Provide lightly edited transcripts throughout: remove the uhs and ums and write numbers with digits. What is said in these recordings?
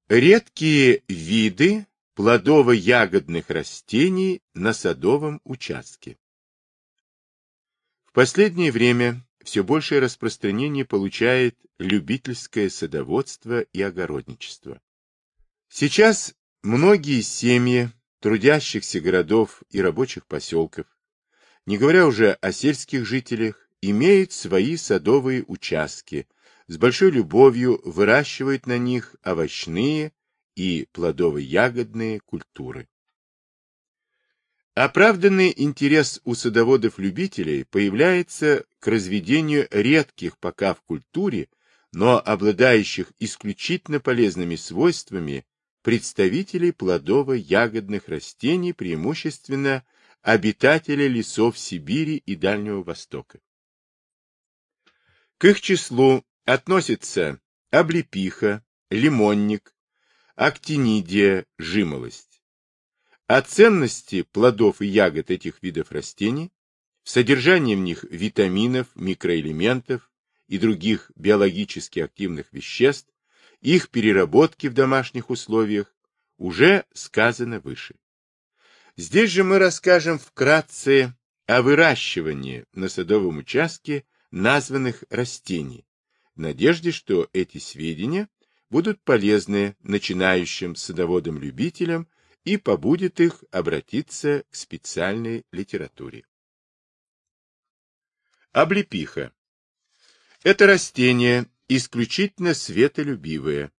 Редкие виды плодово-ягодных растений на садовом участке. В последнее время все большее распространение получает любительское садоводство и огородничество. Сейчас многие семьи трудящихся городов и рабочих поселков, не говоря уже о сельских жителях, имеют свои садовые участки, с большой любовью выращивают на них овощные и плодово-ягодные культуры. Оправданный интерес у садоводов-любителей появляется к разведению редких пока в культуре, но обладающих исключительно полезными свойствами представителей плодово-ягодных растений, преимущественно обитателей лесов Сибири и Дальнего Востока. К их числу относятся облепиха, лимонник, актинидия, жимолость. О ценности плодов и ягод этих видов растений, содержании в них витаминов, микроэлементов и других биологически активных веществ, их переработки в домашних условиях уже сказано выше. Здесь же мы расскажем вкратце о выращивании на садовом участке названных растений, в надежде, что эти сведения будут полезны начинающим садоводам-любителям и побудит их обратиться к специальной литературе. Облепиха. Это растение исключительно светолюбивое,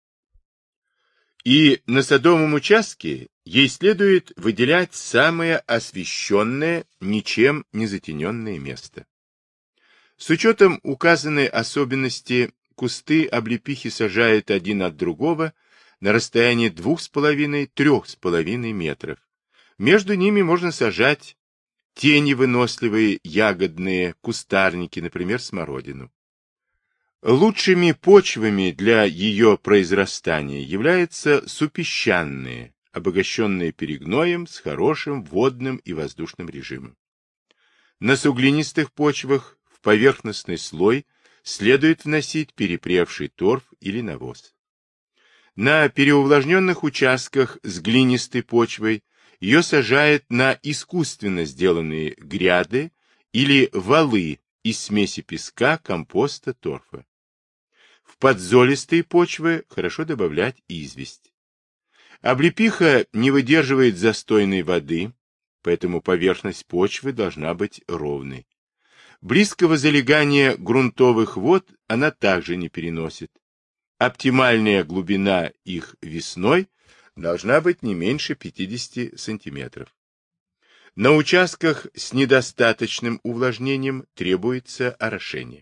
и на садовом участке ей следует выделять самое освещенное, ничем не затененное место. С учетом указанной особенности, кусты облепихи сажают один от другого на расстоянии 2,5–3,5 метров. Между ними можно сажать теневыносливые ягодные кустарники, например, смородину. Лучшими почвами для ее произрастания являются супесчаные, обогащенные перегноем с хорошим водным и воздушным режимом. На суглинистых почвах в поверхностный слой следует вносить перепревший торф или навоз. На переувлажненных участках с глинистой почвой ее сажают на искусственно сделанные гряды или валы из смеси песка, компоста, торфа. В подзолистые почвы хорошо добавлять известь. Облепиха не выдерживает застойной воды, поэтому поверхность почвы должна быть ровной. Близкого залегания грунтовых вод она также не переносит. Оптимальная глубина их весной должна быть не меньше 50 сантиметров. На участках с недостаточным увлажнением требуется орошение.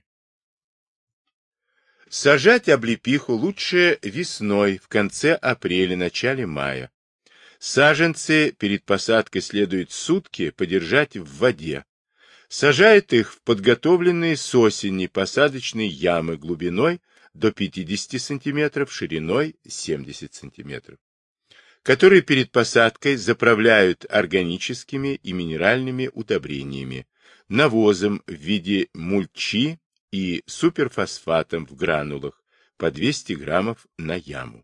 Сажать облепиху лучше весной, в конце апреля-начале мая. Саженцы перед посадкой следует сутки подержать в воде. Сажает их в подготовленные с осени посадочные ямы глубиной до 50 см, шириной 70 см, которые перед посадкой заправляют органическими и минеральными удобрениями, навозом в виде мульчи и суперфосфатом в гранулах по 200 граммов на яму.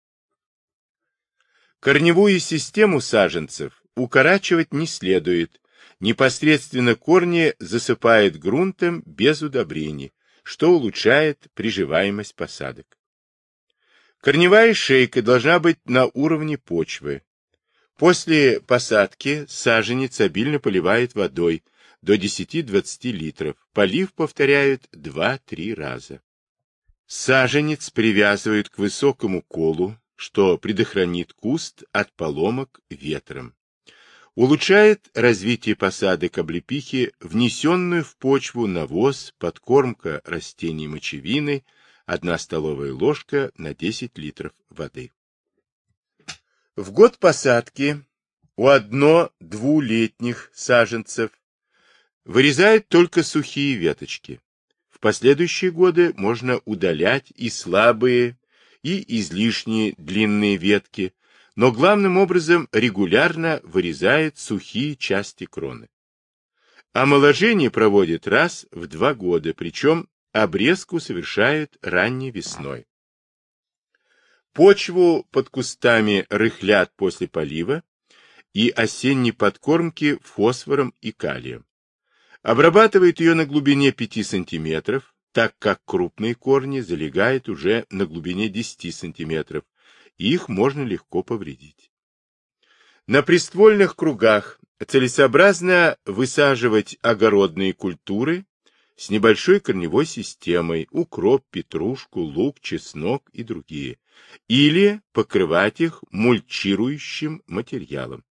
Корневую систему саженцев укорачивать не следует, непосредственно корни засыпает грунтом без удобрений, что улучшает приживаемость посадок. Корневая шейка должна быть на уровне почвы. После посадки саженец обильно поливает водой до 10–20 литров. Полив повторяют 2–3 раза. Саженец привязывают к высокому колу, что предохранит куст от поломок ветром. Улучшает развитие посадок облепихи внесенную в почву навоз, подкормка растений мочевиной, 1 столовая ложка на 10 литров воды. В год посадки у 1–2-летних саженцев вырезают только сухие веточки. В последующие годы можно удалять и слабые, и излишние длинные ветки, но главным образом регулярно вырезает сухие части кроны. Омоложение проводят раз в 2 года, причем обрезку совершают ранней весной. Почву под кустами рыхлят после полива и осенней подкормки фосфором и калием. Обрабатывают ее на глубине 5 см, так как крупные корни залегают уже на глубине 10 см, и их можно легко повредить. На приствольных кругах целесообразно высаживать огородные культуры с небольшой корневой системой, укроп, петрушку, лук, чеснок и другие, или покрывать их мульчирующим материалом.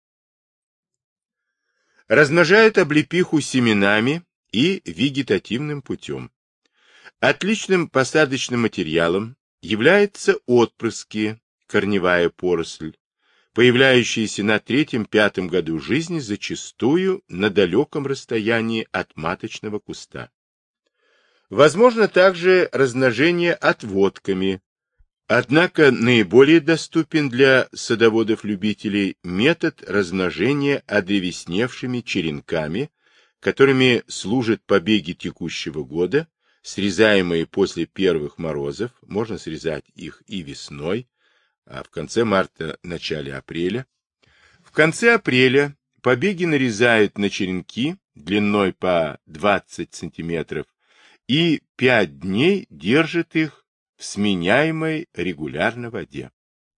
Размножают облепиху семенами и вегетативным путем. Отличным посадочным материалом являются отпрыски, корневая поросль, появляющиеся на 3-5 году жизни зачастую на далеком расстоянии от маточного куста. Возможно также размножение отводками, однако наиболее доступен для садоводов-любителей метод размножения одревесневшими черенками, которыми служат побеги текущего года, срезаемые после первых морозов, можно срезать их и весной, а в конце марта, начале апреля. В конце апреля побеги нарезают на черенки длиной по 20 см и 5 дней держат их в сменяемой регулярно воде.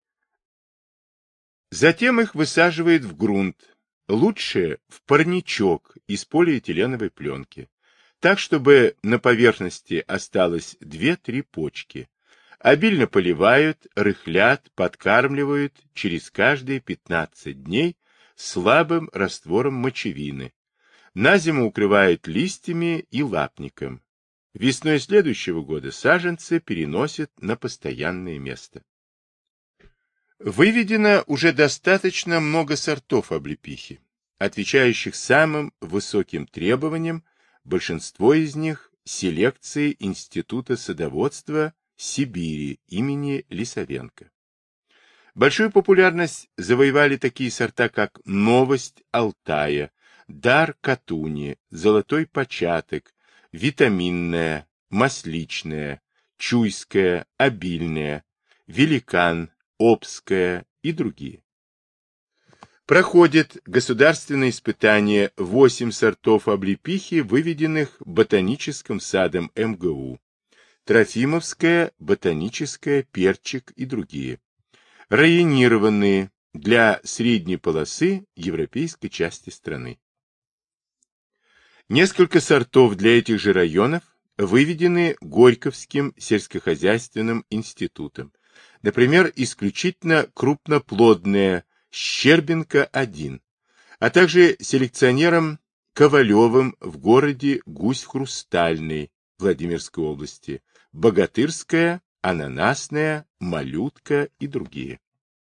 Затем их высаживают в грунт, лучше в парничок из полиэтиленовой пленки, так, чтобы на поверхности осталось 2-3 почки. Обильно поливают, рыхлят, подкармливают через каждые 15 дней слабым раствором мочевины. На зиму укрывают листьями и лапником. Весной следующего года саженцы переносят на постоянное место. Выведено уже достаточно много сортов облепихи, отвечающих самым высоким требованиям, большинство из них – селекции Института садоводства Сибири имени Лисовенко. Большую популярность завоевали такие сорта, как «Новость Алтая», «Дар Катуни», «Золотой початок», «Витаминная», «Масличная», «Чуйская», «Обильная», «Великан», «Обская» и другие. Проходит государственное испытание 8 сортов облепихи, выведенных ботаническим садом МГУ, Трофимовская, ботаническая, перчик и другие, районированные для средней полосы европейской части страны. Несколько сортов для этих же районов выведены Горьковским сельскохозяйственным институтом, например, исключительно крупноплодная Щербинка-1, а также селекционером Ковалевым в городе Гусь-Хрустальный Владимирской области, Богатырская, Ананасная, Малютка и другие.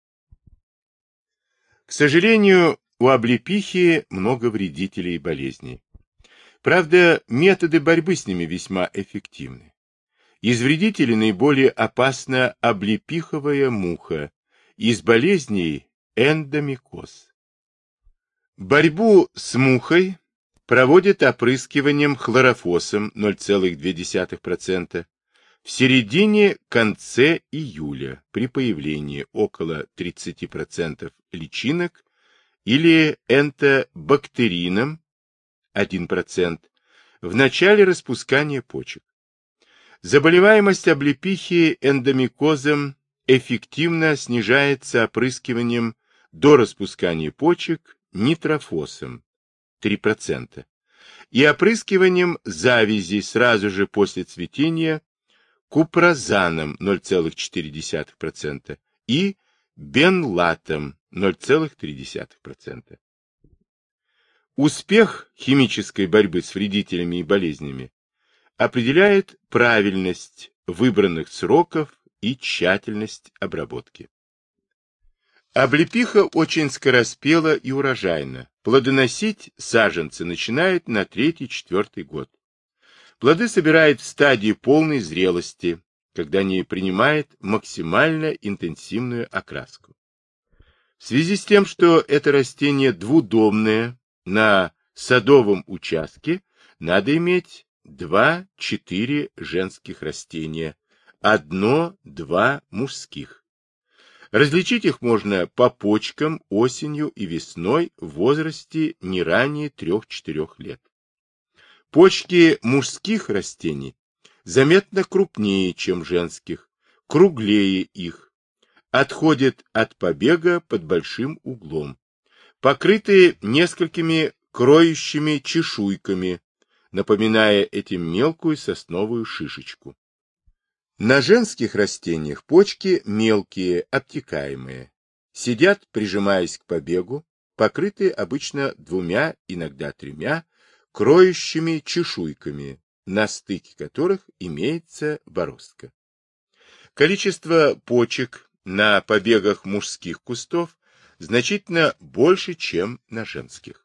К сожалению, у облепихи много вредителей и болезней. Правда, методы борьбы с ними весьма эффективны. Из вредителей наиболее опасна облепиховая муха, из болезней эндомикоз. Борьбу с мухой проводят опрыскиванием хлорофосом 0,2%, в середине-конце июля при появлении около 30% личинок или энтобактерином 1% в начале распускания почек. Заболеваемость облепихи эндомикозом эффективно снижается опрыскиванием до распускания почек нитрофосом 3% и опрыскиванием завязи сразу же после цветения купрозаном 0,4% и бенлатом 0,3%. Успех химической борьбы с вредителями и болезнями определяет правильность выбранных сроков и тщательность обработки. Облепиха очень скороспела и урожайна. Плодоносить саженцы начинают на 3-4 год. Плоды собирают в стадии полной зрелости, когда они принимают максимально интенсивную окраску. В связи с тем, что это растение двудомное, на садовом участке надо иметь 2-4 женских растения, 1-2 мужских. Различить их можно по почкам осенью и весной в возрасте не ранее 3-4 лет. Почки мужских растений заметно крупнее, чем женских, круглее их, отходят от побега под большим углом, покрытые несколькими кроющими чешуйками, напоминая этим мелкую сосновую шишечку. На женских растениях почки мелкие, обтекаемые, сидят, прижимаясь к побегу, покрытые обычно 2, иногда 3 кроющими чешуйками, на стыке которых имеется бороздка. Количество почек на побегах мужских кустов значительно больше, чем на женских.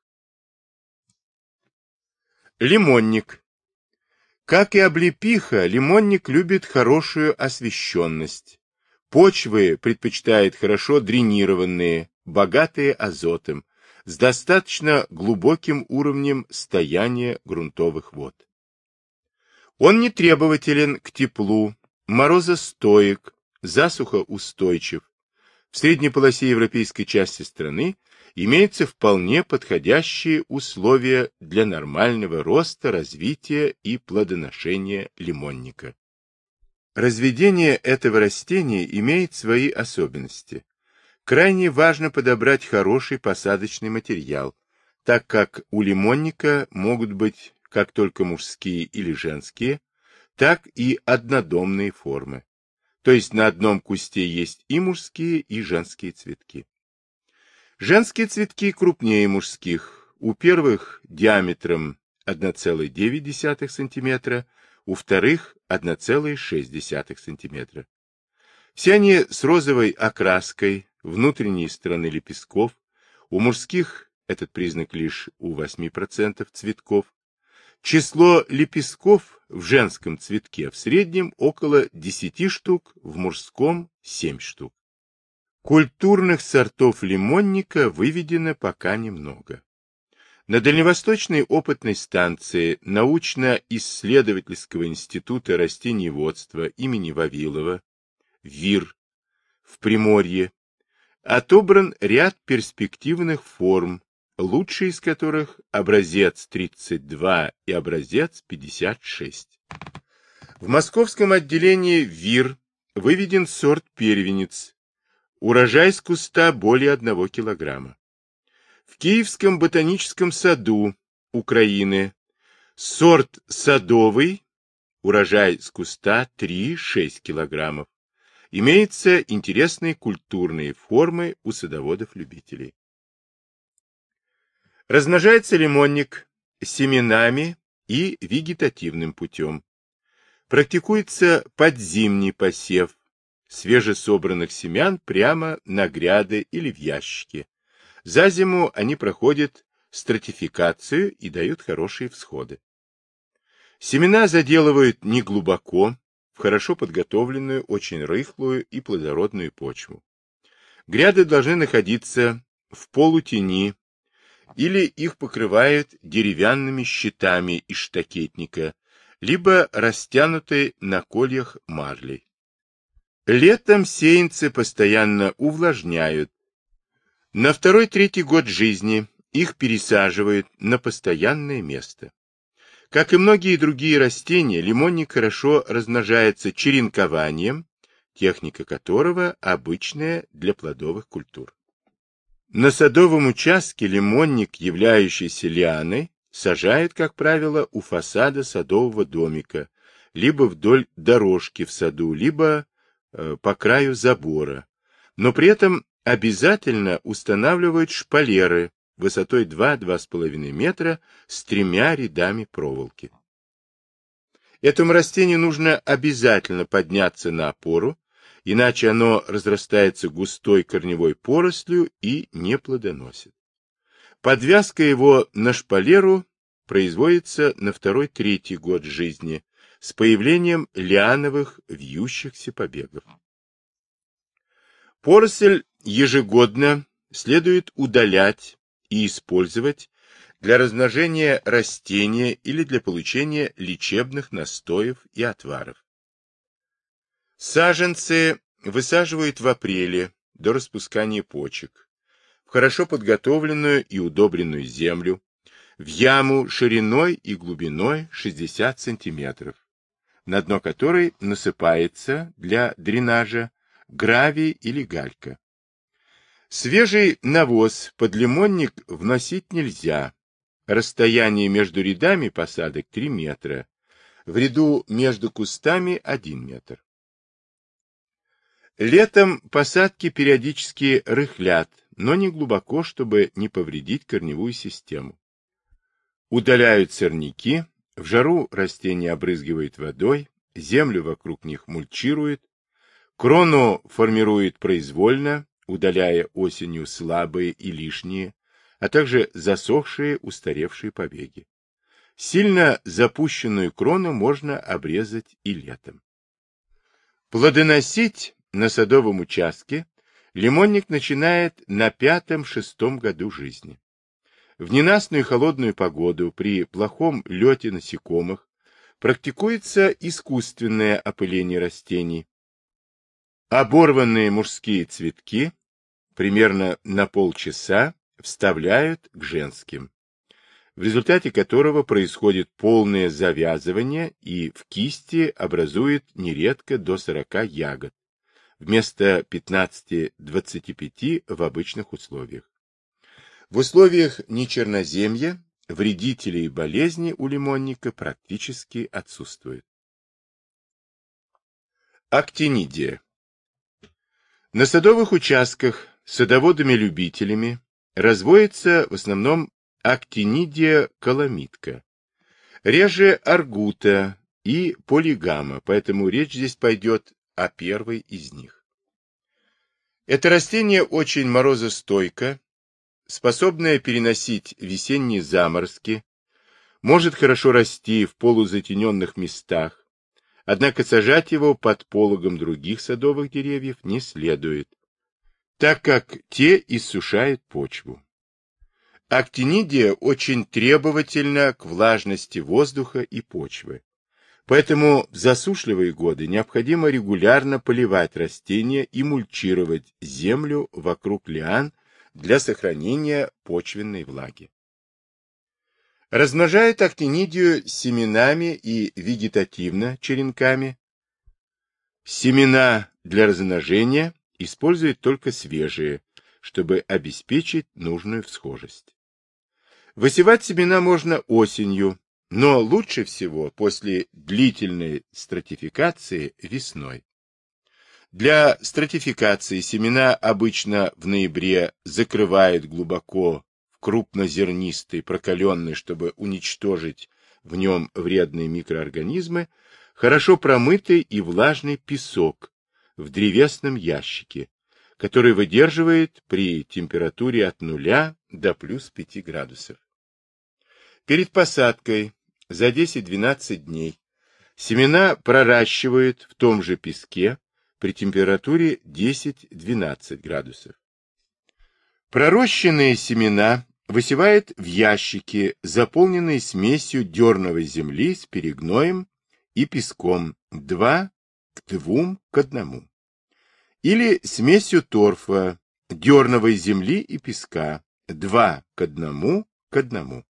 Лимонник. Как и облепиха, лимонник любит хорошую освещенность. Почвы предпочитает хорошо дренированные, богатые азотом, с достаточно глубоким уровнем стояния грунтовых вод. Он не требователен к теплу, морозостоек, засухоустойчив. В средней полосе европейской части страны имеются вполне подходящие условия для нормального роста, развития и плодоношения лимонника. Разведение этого растения имеет свои особенности. Крайне важно подобрать хороший посадочный материал, так как у лимонника могут быть как только мужские или женские, так и однодомные формы. То есть на одном кусте есть и мужские, и женские цветки. Женские цветки крупнее мужских, у первых диаметром 1,9 см, у вторых 1,6 см. Все они с розовой окраской, внутренней стороны лепестков, у мужских этот признак лишь у 8% цветков. Число лепестков в женском цветке в среднем около 10 штук, в мужском 7 штук. Культурных сортов лимонника выведено пока немного. На Дальневосточной опытной станции научно-исследовательского института растениеводства имени Вавилова, ВИР, в Приморье, отобран ряд перспективных форм, лучший из которых образец 32 и образец 56. В московском отделении ВИР выведен сорт первенец, урожай с куста более 1 килограмма. В Киевском ботаническом саду Украины сорт садовый, урожай с куста 3-6 килограммов. Имеются интересные культурные формы у садоводов-любителей. Размножается лимонник семенами и вегетативным путем. Практикуется подзимний посев свежесобранных семян прямо на гряды или в ящики. За зиму они проходят стратификацию и дают хорошие всходы. Семена заделывают неглубоко, в хорошо подготовленную, очень рыхлую и плодородную почву. Гряды должны находиться в полутени, или их покрывают деревянными щитами из штакетника, либо растянутой на кольях марлей. Летом сеянцы постоянно увлажняют. На 2-3 год жизни их пересаживают на постоянное место. Как и многие другие растения, лимонник хорошо размножается черенкованием, техника которого обычная для плодовых культур. На садовом участке лимонник, являющийся лианой, сажают, как правило, у фасада садового домика, либо вдоль дорожки в саду, либо по краю забора, но при этом обязательно устанавливают шпалеры высотой 2-2,5 метра с 3 рядами проволоки. Этому растению нужно обязательно подняться на опору, иначе оно разрастается густой корневой порослью и не плодоносит. Подвязка его на шпалеру производится на 2-3 год жизни с появлением лиановых вьющихся побегов. Поросль ежегодно следует удалять и использовать для размножения растения или для получения лечебных настоев и отваров. Саженцы высаживают в апреле до распускания почек, в хорошо подготовленную и удобренную землю, в яму шириной и глубиной 60 см, на дно которой насыпается для дренажа гравий или галька. Свежий навоз под лимонник вносить нельзя. Расстояние между рядами посадок 3 метра, в ряду между кустами 1 метр. Летом посадки периодически рыхлят, но не глубоко, чтобы не повредить корневую систему. Удаляют сорняки, в жару растения обрызгивают водой, землю вокруг них мульчируют, крону формируют произвольно, удаляя осенью слабые и лишние, а также засохшие устаревшие побеги. Сильно запущенную крону можно обрезать и летом. Плодоносить на садовом участке лимонник начинает на 5-6 году жизни. В ненастную холодную погоду при плохом лете насекомых практикуется искусственное опыление растений. Оборванные мужские цветки примерно на полчаса вставляют к женским, в результате которого происходит полное завязывание и в кисти образует нередко до 40 ягод, вместо 15-25 в обычных условиях. В условиях нечерноземья вредители и болезни у лимонника практически отсутствуют. Актинидия. На садовых участках садоводами-любителями разводится в основном актинидия каламитка, реже аргута и полигама, поэтому речь здесь пойдет о первой из них. Это растение очень морозостойко, способное переносить весенние заморозки, может хорошо расти в полузатененных местах, однако сажать его под пологом других садовых деревьев не следует, так как те иссушают почву. Актинидия очень требовательна к влажности воздуха и почвы, поэтому в засушливые годы необходимо регулярно поливать растения и мульчировать землю вокруг лиан для сохранения почвенной влаги. Размножают актинидию семенами и вегетативно черенками. Семена для размножения используют только свежие, чтобы обеспечить нужную всхожесть. Высевать семена можно осенью, но лучше всего после длительной стратификации весной. Для стратификации семена обычно в ноябре закрывают глубоко в крупнозернистый, прокаленный, чтобы уничтожить в нем вредные микроорганизмы, хорошо промытый и влажный песок в древесном ящике, который выдерживает при температуре от 0 до плюс 5 градусов. Перед посадкой за 10-12 дней семена проращивают в том же песке при температуре 10-12 градусов. Пророщенные семена высевают в ящики, заполненные смесью дерновой земли с перегноем и песком 2 к 2 к 1, или смесью торфа, дерновой земли и песка 2 к 1 к 1.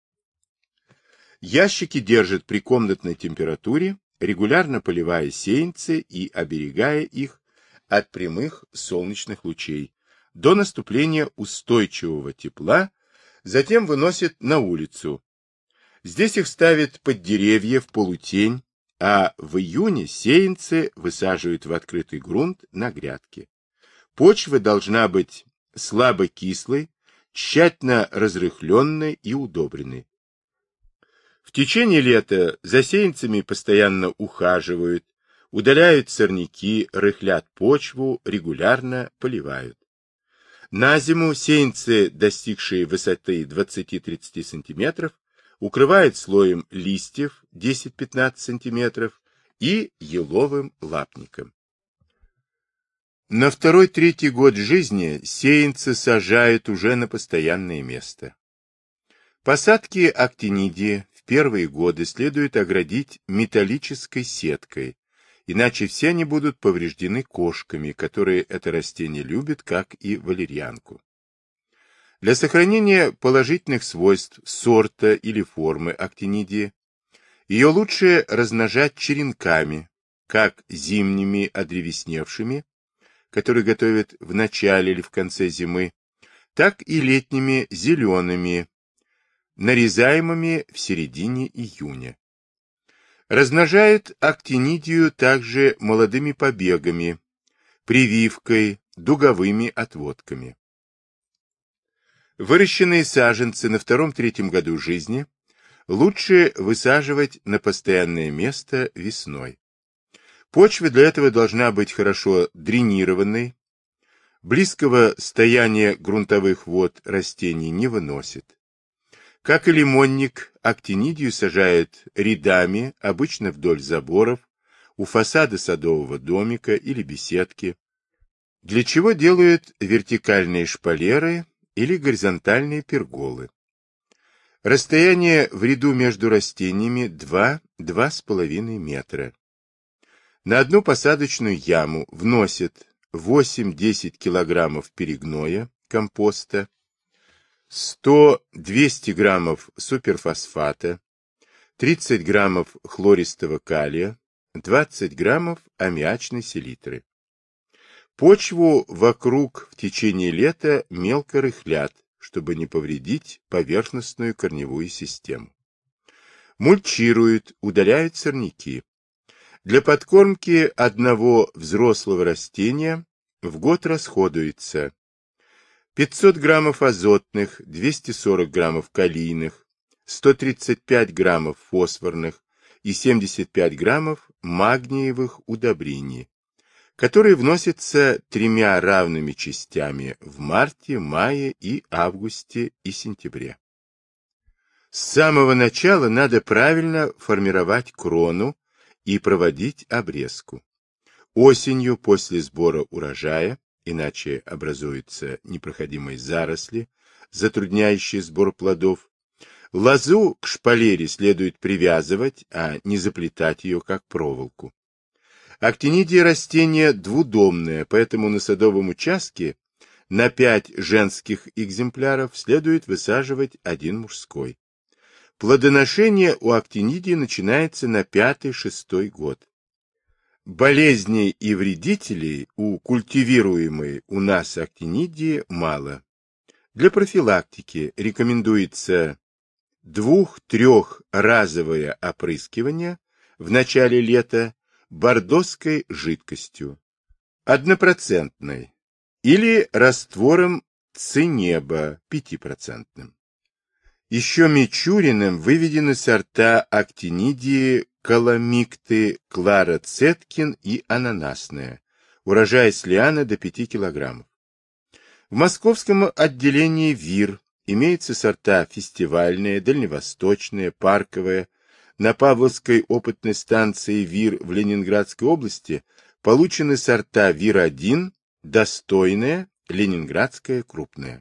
Ящики держат при комнатной температуре, регулярно поливая сеянцы и оберегая их от прямых солнечных лучей до наступления устойчивого тепла, затем выносят на улицу. Здесь их ставят под деревья в полутень, а в июне сеянцы высаживают в открытый грунт на грядке. Почва должна быть слабо кислой, тщательно разрыхленной и удобренной. В течение лета за сеянцами постоянно ухаживают, удаляют сорняки, рыхлят почву, регулярно поливают. На зиму сеянцы, достигшие высоты 20-30 см, укрывают слоем листьев 10-15 см и еловым лапником. На 2-3 год жизни сеянцы сажают уже на постоянное место. Посадки актинидии в первые годы следует оградить металлической сеткой иначе все они будут повреждены кошками, которые это растение любят, как и валерьянку. Для сохранения положительных свойств сорта или формы актинидии ее лучше размножать черенками, как зимними одревесневшими, которые готовят в начале или в конце зимы, так и летними зелеными, нарезаемыми в середине июня. Размножают актинидию также молодыми побегами, прививкой, дуговыми отводками. Выращенные саженцы на втором-третьем году жизни лучше высаживать на постоянное место весной. Почва для этого должна быть хорошо дренированной, близкого стояния грунтовых вод растений не выносит. Как и лимонник, актинидию сажают рядами, обычно вдоль заборов, у фасада садового домика или беседки, для чего делают вертикальные шпалеры или горизонтальные перголы. Расстояние в ряду между растениями 2–2,5 метра. На одну посадочную яму вносят 8–10 килограммов перегноя, компоста, 100–200 граммов суперфосфата, 30 граммов хлористого калия, 20 граммов аммиачной селитры. Почву вокруг в течение лета мелко рыхлят, чтобы не повредить поверхностную корневую систему. Мульчируют, удаляют сорняки. Для подкормки одного взрослого растения в год расходуется 500 граммов азотных, 240 граммов калийных, 135 граммов фосфорных и 75 граммов магниевых удобрений, которые вносятся 3 равными частями в марте, мае и августе и сентябре. С самого начала надо правильно формировать крону и проводить обрезку. Осенью после сбора урожая, иначе образуются непроходимые заросли, затрудняющие сбор плодов, лозу к шпалере следует привязывать, а не заплетать ее как проволоку. Актинидия растение двудомное, поэтому на садовом участке на 5 женских экземпляров следует высаживать 1 мужской. Плодоношение у актинидии начинается на 5–6 год. Болезней и вредителей у культивируемой у нас актинидии мало. Для профилактики рекомендуется 2–3-разовое опрыскивание в начале лета бордоской жидкостью, 1% или раствором цинеба 5%. Еще Мичуриным выведены сорта актинидии каламикты, Клара Цеткин и ананасная, урожай с лиана до 5 килограммов. В московском отделении ВИР имеются сорта фестивальная, дальневосточная, парковая. На Павловской опытной станции ВИР в Ленинградской области получены сорта ВИР-1, достойная, ленинградская, крупная.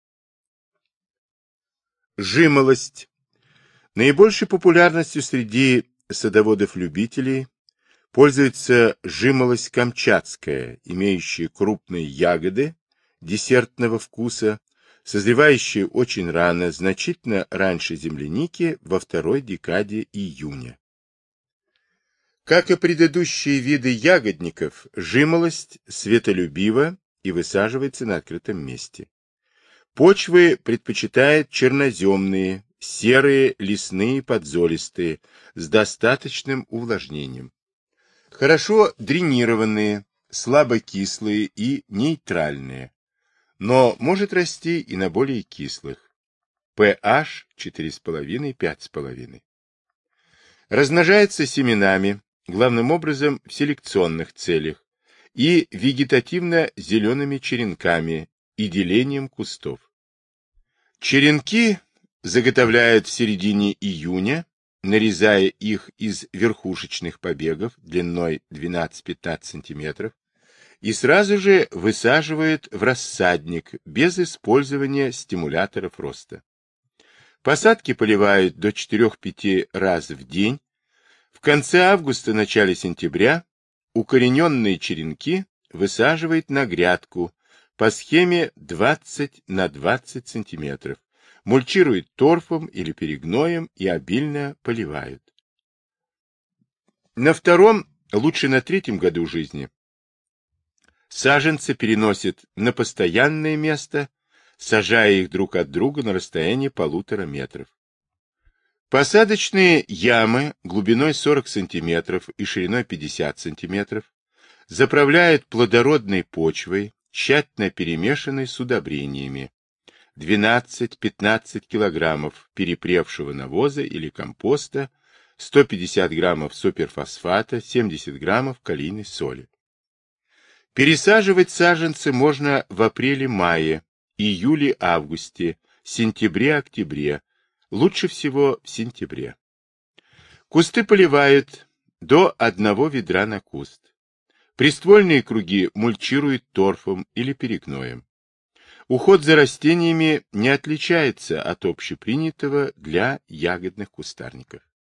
Жимолость. Наибольшей популярностью среди садоводов-любителей пользуется жимолость камчатская, имеющая крупные ягоды десертного вкуса, созревающие очень рано, значительно раньше земляники, во второй декаде июня. Как и предыдущие виды ягодников, жимолость светолюбива и высаживается на открытом месте. Почвы предпочитает черноземные, серые, лесные, подзолистые, с достаточным увлажнением. Хорошо дренированные, слабокислые и нейтральные, но может расти и на более кислых. pH 4,5–5,5. Размножается семенами, главным образом в селекционных целях, и вегетативно-зелеными черенками и делением кустов. Черенки заготовляют в середине июня, нарезая их из верхушечных побегов длиной 12–15 см, и сразу же высаживают в рассадник без использования стимуляторов роста. Посадки поливают до 4–5 раз в день. В конце августа-начале сентября укорененные черенки высаживает на грядку по схеме 20 на 20 см, мульчируют торфом или перегноем и обильно поливают. На втором, лучше на третьем году жизни, саженцы переносят на постоянное место, сажая их друг от друга на расстоянии 1,5 метра. Посадочные ямы глубиной 40 см и шириной 50 см заправляют плодородной почвой, тщательно перемешанной с удобрениями, 12-15 кг перепревшего навоза или компоста, 150 граммов суперфосфата, 70 граммов калийной соли. Пересаживать саженцы можно в апреле-мае, июле-августе, сентябре-октябре, лучше всего в сентябре. Кусты поливают до 1 ведра на куст. Приствольные круги мульчируют торфом или перегноем. Уход за растениями не отличается от общепринятого для ягодных кустарников.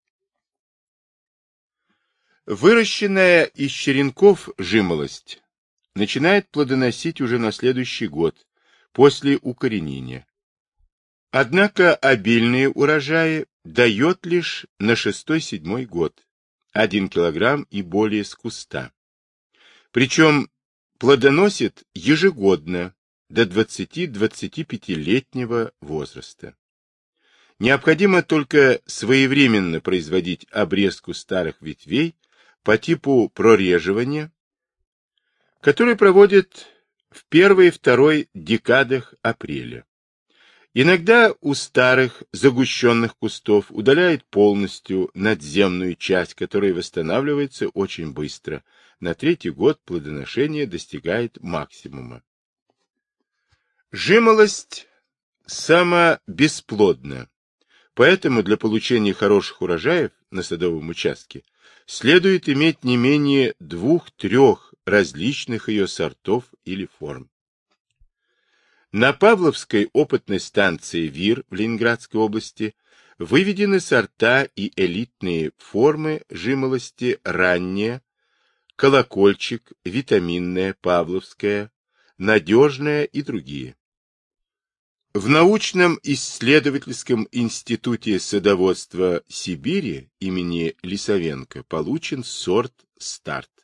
Выращенная из черенков жимолость начинает плодоносить уже на следующий год, после укоренения. Однако обильные урожаи дает лишь на 6-7 год, 1 килограмм и более с куста. Причем плодоносит ежегодно до 20-25-летнего возраста. Необходимо только своевременно производить обрезку старых ветвей по типу прореживания, который проводят в первой и второй декадах апреля. Иногда у старых загущенных кустов удаляют полностью надземную часть, которая восстанавливается очень быстро. На 3-й год плодоношение достигает максимума. Жимолость самобесплодна, поэтому для получения хороших урожаев на садовом участке следует иметь не менее 2-3 различных ее сортов или форм. На Павловской опытной станции ВИР в Ленинградской области выведены сорта и элитные формы жимолости ранняя, колокольчик, витаминная, павловская, надежная и другие. В научном исследовательском институте садоводства Сибири имени Лисовенко получен сорт «Старт».